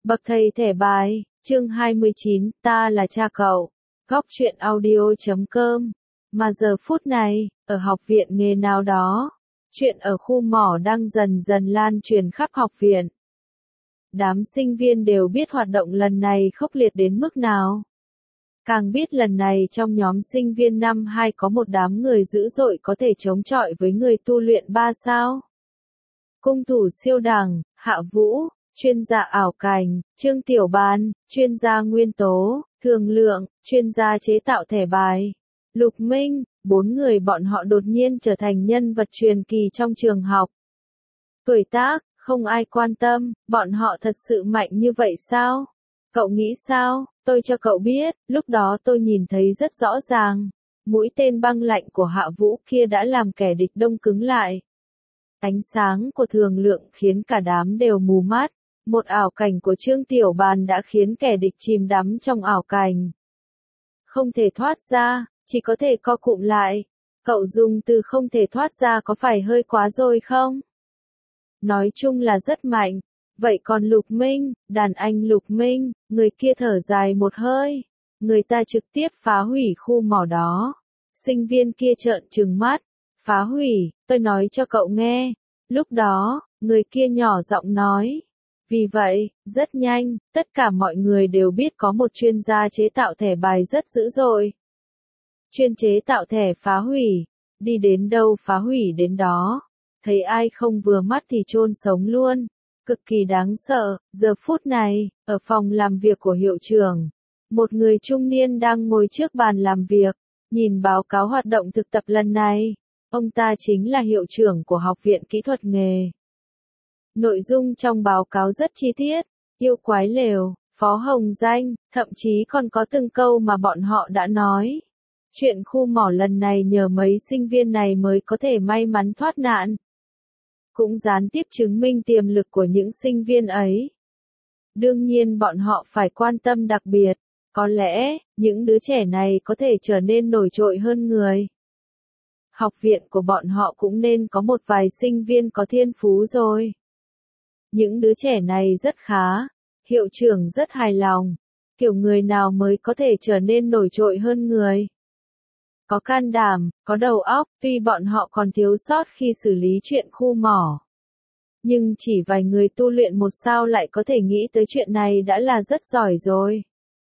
Bậc thầy thẻ bài, chương 29, ta là cha cậu. Góc truyện audio.com. Mà giờ phút này, ở học viện nghề nào đó, chuyện ở khu mỏ đang dần dần lan truyền khắp học viện. Đám sinh viên đều biết hoạt động lần này khốc liệt đến mức nào. Càng biết lần này trong nhóm sinh viên năm 2 có một đám người dữ dội có thể chống chọi với người tu luyện 3 sao. Cung thủ siêu đẳng, Hạ Vũ, chuyên gia ảo cảnh, Trương Tiểu Ban, chuyên gia nguyên tố, Thường Lượng, chuyên gia chế tạo thẻ bài, Lục Minh, 4 người bọn họ đột nhiên trở thành nhân vật truyền kỳ trong trường học. Tuổi tác, không ai quan tâm, bọn họ thật sự mạnh như vậy sao? Cậu nghĩ sao? Tôi cho cậu biết, lúc đó tôi nhìn thấy rất rõ ràng. Mũi tên băng lạnh của Hạ Vũ kia đã làm kẻ địch đông cứng lại. Ánh sáng của Thường Lượng khiến cả đám đều mù mắt. Một ảo cảnh của Trương Tiểu Bàn đã khiến kẻ địch chìm đắm trong ảo cảnh. Không thể thoát ra, chỉ có thể co cụm lại. Cậu dùng từ không thể thoát ra có phải hơi quá rồi không? Nói chung là rất mạnh. Vậy còn Lục Minh, đàn anh Lục Minh, người kia thở dài một hơi. Người ta trực tiếp phá hủy khu mỏ đó. Sinh viên kia trợn trừng mắt. Phá hủy, tôi nói cho cậu nghe. Lúc đó, người kia nhỏ giọng nói. Vì vậy, rất nhanh, tất cả mọi người đều biết có một chuyên gia chế tạo thẻ bài rất dữ dội. Chuyên chế tạo thẻ phá hủy. Đi đến đâu phá hủy đến đó. Thấy ai không vừa mắt thì chôn sống luôn. Cực kỳ đáng sợ. Giờ phút này, ở phòng làm việc của hiệu trưởng, một người trung niên đang ngồi trước bàn làm việc, nhìn báo cáo hoạt động thực tập lần này. Ông ta chính là hiệu trưởng của Học viện Kỹ thuật nghề. Nội dung trong báo cáo rất chi tiết, yêu quái lều, phó hồng danh, thậm chí còn có từng câu mà bọn họ đã nói. Chuyện khu mỏ lần này nhờ mấy sinh viên này mới có thể may mắn thoát nạn. Cũng gián tiếp chứng minh tiềm lực của những sinh viên ấy. Đương nhiên bọn họ phải quan tâm đặc biệt, có lẽ, những đứa trẻ này có thể trở nên nổi trội hơn người. Học viện của bọn họ cũng nên có một vài sinh viên có thiên phú rồi. Những đứa trẻ này rất khá, hiệu trưởng rất hài lòng, kiểu người nào mới có thể trở nên nổi trội hơn người. Có can đảm, có đầu óc, tuy bọn họ còn thiếu sót khi xử lý chuyện khu mỏ. Nhưng chỉ vài người tu luyện 1 sao lại có thể nghĩ tới chuyện này đã là rất giỏi rồi.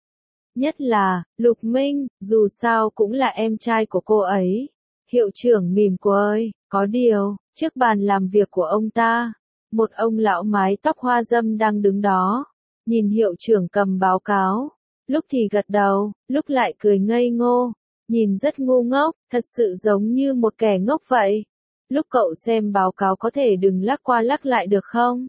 Nhất là, Lục Minh, dù sao cũng là em trai của cô ấy. Hiệu trưởng mỉm cười, có điều, trước bàn làm việc của ông ta, một ông lão mái tóc hoa râm đang đứng đó, nhìn hiệu trưởng cầm báo cáo, lúc thì gật đầu, lúc lại cười ngây ngô, nhìn rất ngu ngốc, thật sự giống như một kẻ ngốc vậy. Lúc cậu xem báo cáo có thể đừng lắc qua lắc lại được không?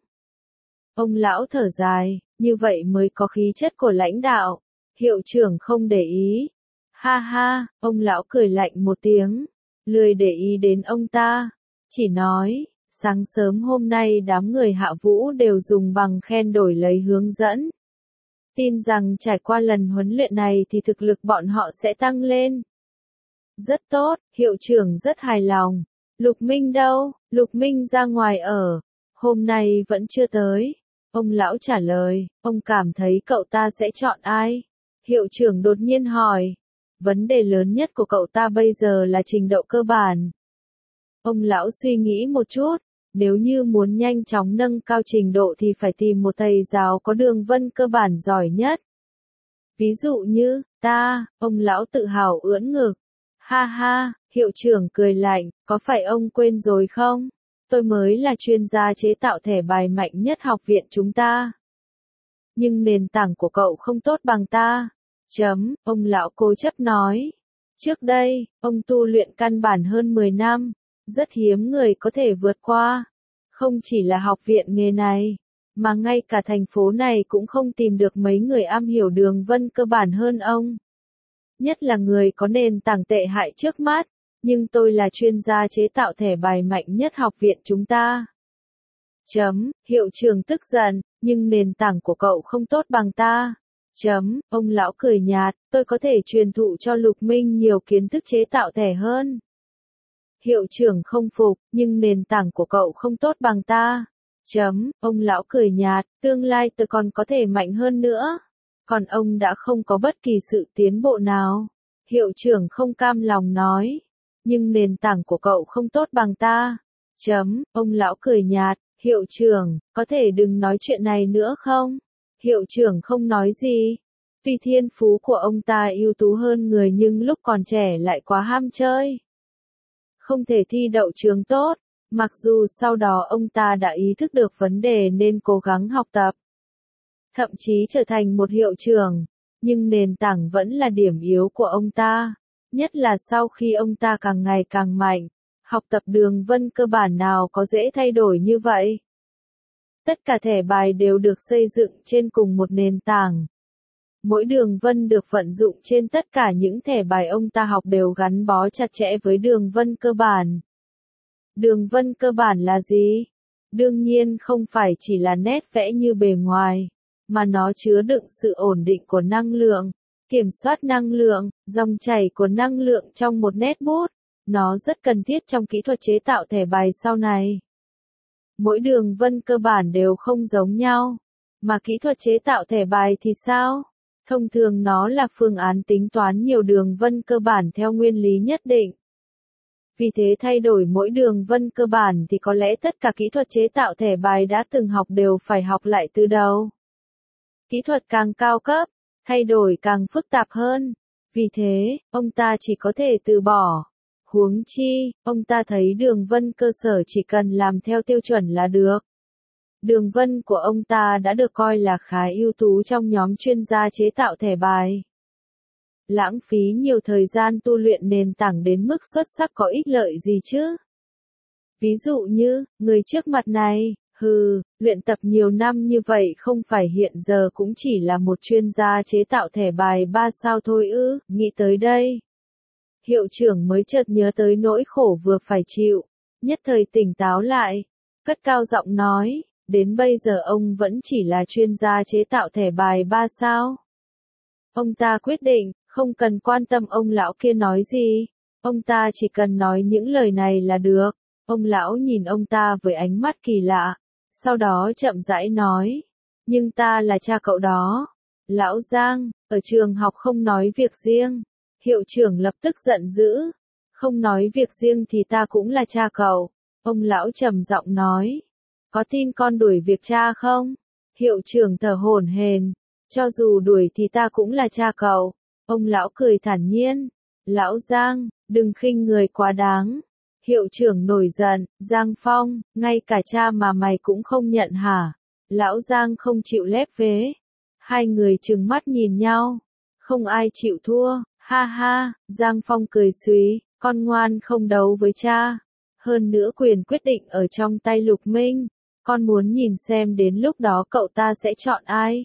Ông lão thở dài, như vậy mới có khí chất của lãnh đạo. Hiệu trưởng không để ý. Ha ha, ông lão cười lạnh một tiếng, lười để ý đến ông ta, chỉ nói, sáng sớm hôm nay đám người Hạ Vũ đều dùng bằng khen đổi lấy hướng dẫn. Tin rằng trải qua lần huấn luyện này thì thực lực bọn họ sẽ tăng lên. Rất tốt, hiệu trưởng rất hài lòng. Lục Minh đâu? Lục Minh ra ngoài ở. Hôm nay vẫn chưa tới. Ông lão trả lời, ông cảm thấy cậu ta sẽ chọn ai? Hiệu trưởng đột nhiên hỏi. Vấn đề lớn nhất của cậu ta bây giờ là trình độ cơ bản. Ông lão suy nghĩ một chút. Nếu như muốn nhanh chóng nâng cao trình độ thì phải tìm một thầy giáo có đường vân cơ bản giỏi nhất. Ví dụ như, ta, ông lão tự hào ưỡn ngực. Ha ha, hiệu trưởng cười lạnh, có phải ông quên rồi không? Tôi mới là chuyên gia chế tạo thẻ bài mạnh nhất học viện chúng ta. Nhưng nền tảng của cậu không tốt bằng ta. Ông lão cố chấp nói. Trước đây, ông tu luyện căn bản hơn 10 năm. Rất hiếm người có thể vượt qua. Không chỉ là học viện nghề này, mà ngay cả thành phố này cũng không tìm được mấy người am hiểu đường vân cơ bản hơn ông. Nhất là người có nền tảng tệ hại trước mắt, nhưng tôi là chuyên gia chế tạo thẻ bài mạnh nhất học viện chúng ta. Hiệu trưởng tức giận, nhưng nền tảng của cậu không tốt bằng ta. Ông lão cười nhạt, tôi có thể truyền thụ cho Lục Minh nhiều kiến thức chế tạo thẻ hơn. Hiệu trưởng không phục, nhưng nền tảng của cậu không tốt bằng ta. Ông lão cười nhạt, tương lai tôi còn có thể mạnh hơn nữa. Còn ông đã không có bất kỳ sự tiến bộ nào. Hiệu trưởng không cam lòng nói. Nhưng nền tảng của cậu không tốt bằng ta. Ông lão cười nhạt, hiệu trưởng, có thể đừng nói chuyện này nữa không? Hiệu trưởng không nói gì. Tuy thiên phú của ông ta ưu tú hơn người nhưng lúc còn trẻ lại quá ham chơi. Không thể thi đậu trường tốt. Mặc dù sau đó ông ta đã ý thức được vấn đề nên cố gắng học tập. Thậm chí trở thành một hiệu trưởng. Nhưng nền tảng vẫn là điểm yếu của ông ta. Nhất là sau khi ông ta càng ngày càng mạnh. Học tập đường vân cơ bản nào có dễ thay đổi như vậy? Tất cả thẻ bài đều được xây dựng trên cùng một nền tảng. Mỗi đường vân được vận dụng trên tất cả những thẻ bài ông ta học đều gắn bó chặt chẽ với đường vân cơ bản. Đường vân cơ bản là gì? Đương nhiên không phải chỉ là nét vẽ như bề ngoài, mà nó chứa đựng sự ổn định của năng lượng, kiểm soát năng lượng, dòng chảy của năng lượng trong một nét bút. Nó rất cần thiết trong kỹ thuật chế tạo thẻ bài sau này. Mỗi đường vân cơ bản đều không giống nhau. Mà kỹ thuật chế tạo thẻ bài thì sao? Thông thường nó là phương án tính toán nhiều đường vân cơ bản theo nguyên lý nhất định. Vì thế thay đổi mỗi đường vân cơ bản thì có lẽ tất cả kỹ thuật chế tạo thẻ bài đã từng học đều phải học lại từ đầu. Kỹ thuật càng cao cấp, thay đổi càng phức tạp hơn. Vì thế, ông ta chỉ có thể từ bỏ. Huống chi, ông ta thấy đường vân cơ sở chỉ cần làm theo tiêu chuẩn là được. Đường vân của ông ta đã được coi là khá ưu tú trong nhóm chuyên gia chế tạo thẻ bài. Lãng phí nhiều thời gian tu luyện nền tảng đến mức xuất sắc có ích lợi gì chứ? Ví dụ như, người trước mặt này, luyện tập nhiều năm như vậy không phải hiện giờ cũng chỉ là một chuyên gia chế tạo thẻ bài 3 sao thôi ư? Nghĩ tới đây. Hiệu trưởng mới chợt nhớ tới nỗi khổ vừa phải chịu, nhất thời tỉnh táo lại, cất cao giọng nói, đến bây giờ ông vẫn chỉ là chuyên gia chế tạo thẻ bài 3 sao. Ông ta quyết định, không cần quan tâm ông lão kia nói gì, ông ta chỉ cần nói những lời này là được. Ông lão nhìn ông ta với ánh mắt kỳ lạ, sau đó chậm rãi nói, nhưng ta là cha cậu đó. Lão Giang, ở trường học không nói việc riêng. Hiệu trưởng lập tức giận dữ. Không nói việc riêng thì ta cũng là cha cậu. Ông lão trầm giọng nói. Có tin con đuổi việc cha không? Hiệu trưởng thở hổn hển. Cho dù đuổi thì ta cũng là cha cậu. Ông lão cười thản nhiên. Lão Giang, đừng khinh người quá đáng. Hiệu trưởng nổi giận. Giang Phong, ngay cả cha mà mày cũng không nhận hả? Lão Giang không chịu lép vế. Hai người trừng mắt nhìn nhau. Không ai chịu thua. Ha ha, Giang Phong cười xúy, con ngoan không đấu với cha. Hơn nữa quyền quyết định ở trong tay Lục Minh. Con muốn nhìn xem đến lúc đó cậu ta sẽ chọn ai.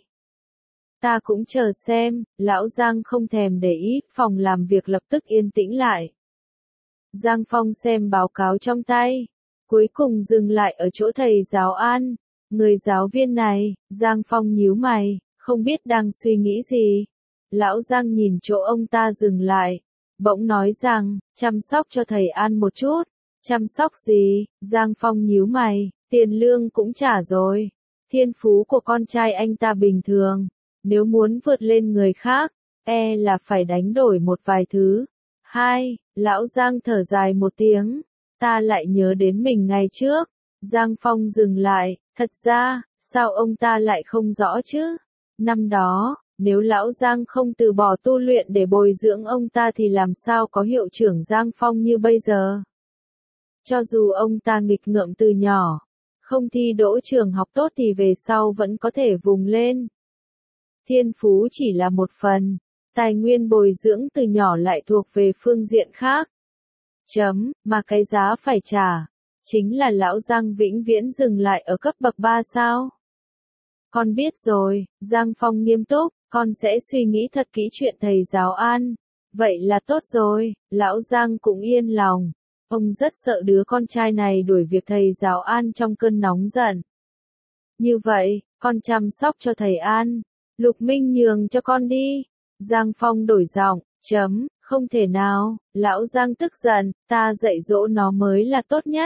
Ta cũng chờ xem, lão Giang không thèm để ý, phòng làm việc lập tức yên tĩnh lại. Giang Phong xem báo cáo trong tay, cuối cùng dừng lại ở chỗ thầy giáo An. Người giáo viên này, Giang Phong nhíu mày, không biết đang suy nghĩ gì. Lão Giang nhìn chỗ ông ta dừng lại, bỗng nói rằng, chăm sóc cho thầy An một chút. Chăm sóc gì? Giang Phong nhíu mày, tiền lương cũng trả rồi. Thiên phú của con trai anh ta bình thường, nếu muốn vượt lên người khác, là phải đánh đổi một vài thứ. Lão Giang thở dài một tiếng, ta lại nhớ đến mình ngày trước. Giang Phong dừng lại, thật ra, sao ông ta lại không rõ chứ? Năm đó, nếu lão Giang không từ bỏ tu luyện để bồi dưỡng ông ta thì làm sao có hiệu trưởng Giang Phong như bây giờ? Cho dù ông ta nghịch ngợm từ nhỏ, không thi đỗ trường học tốt thì về sau vẫn có thể vùng lên. Thiên phú chỉ là một phần, tài nguyên bồi dưỡng từ nhỏ lại thuộc về phương diện khác. Mà cái giá phải trả, chính là lão Giang vĩnh viễn dừng lại ở cấp bậc 3 sao? Con biết rồi, Giang Phong nghiêm túc, con sẽ suy nghĩ thật kỹ chuyện thầy giáo An. Vậy là tốt rồi, lão Giang cũng yên lòng. Ông rất sợ đứa con trai này đuổi việc thầy giáo An trong cơn nóng giận. Như vậy, con chăm sóc cho thầy An. Lục Minh nhường cho con đi. Giang Phong đổi giọng, không thể nào, lão Giang tức giận, ta dạy dỗ nó mới là tốt nhất.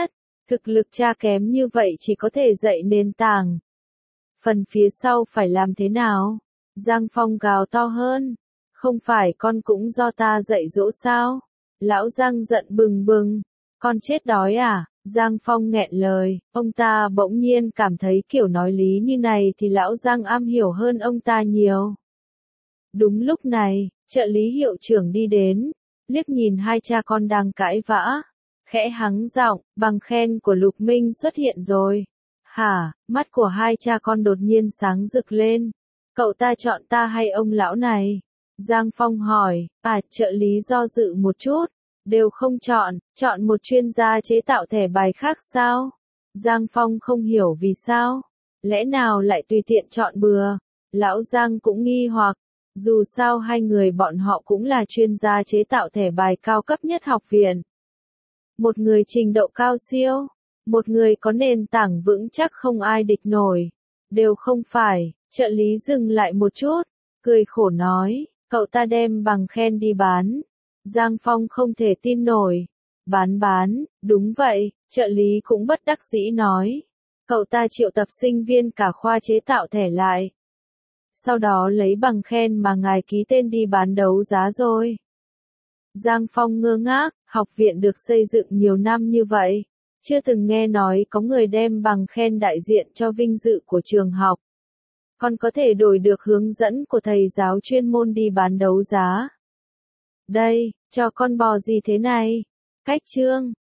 Thực lực cha kém như vậy chỉ có thể dạy nền tảng. Phần phía sau phải làm thế nào? Giang Phong gào to hơn. Không phải con cũng do ta dạy dỗ sao? Lão Giang giận bừng bừng. Con chết đói à? Giang Phong nghẹn lời, ông ta bỗng nhiên cảm thấy kiểu nói lý như này thì lão Giang am hiểu hơn ông ta nhiều. Đúng lúc này, trợ lý hiệu trưởng đi đến, liếc nhìn hai cha con đang cãi vã, khẽ hắng giọng, bằng khen của Lục Minh xuất hiện rồi. Hả, mắt của hai cha con đột nhiên sáng rực lên. Cậu ta chọn ta hay ông lão này? Giang Phong hỏi, trợ lý do dự một chút. Đều không chọn, chọn một chuyên gia chế tạo thẻ bài khác sao? Giang Phong không hiểu vì sao. Lẽ nào lại tùy tiện chọn bừa? Lão Giang cũng nghi hoặc. Dù sao hai người bọn họ cũng là chuyên gia chế tạo thẻ bài cao cấp nhất học viện. Một người trình độ cao siêu, một người có nền tảng vững chắc không ai địch nổi. Đều không phải, trợ lý dừng lại một chút, cười khổ nói, cậu ta đem bằng khen đi bán. Giang Phong không thể tin nổi. Bán, đúng vậy, trợ lý cũng bất đắc dĩ nói. Cậu ta triệu tập sinh viên cả khoa chế tạo thẻ lại. Sau đó lấy bằng khen mà ngài ký tên đi bán đấu giá rồi. Giang Phong ngơ ngác, học viện được xây dựng nhiều năm như vậy. Chưa từng nghe nói có người đem bằng khen đại diện cho vinh dự của trường học. Còn có thể đổi được hướng dẫn của thầy giáo chuyên môn đi bán đấu giá. Đây, cho con bò gì thế này? Cách chương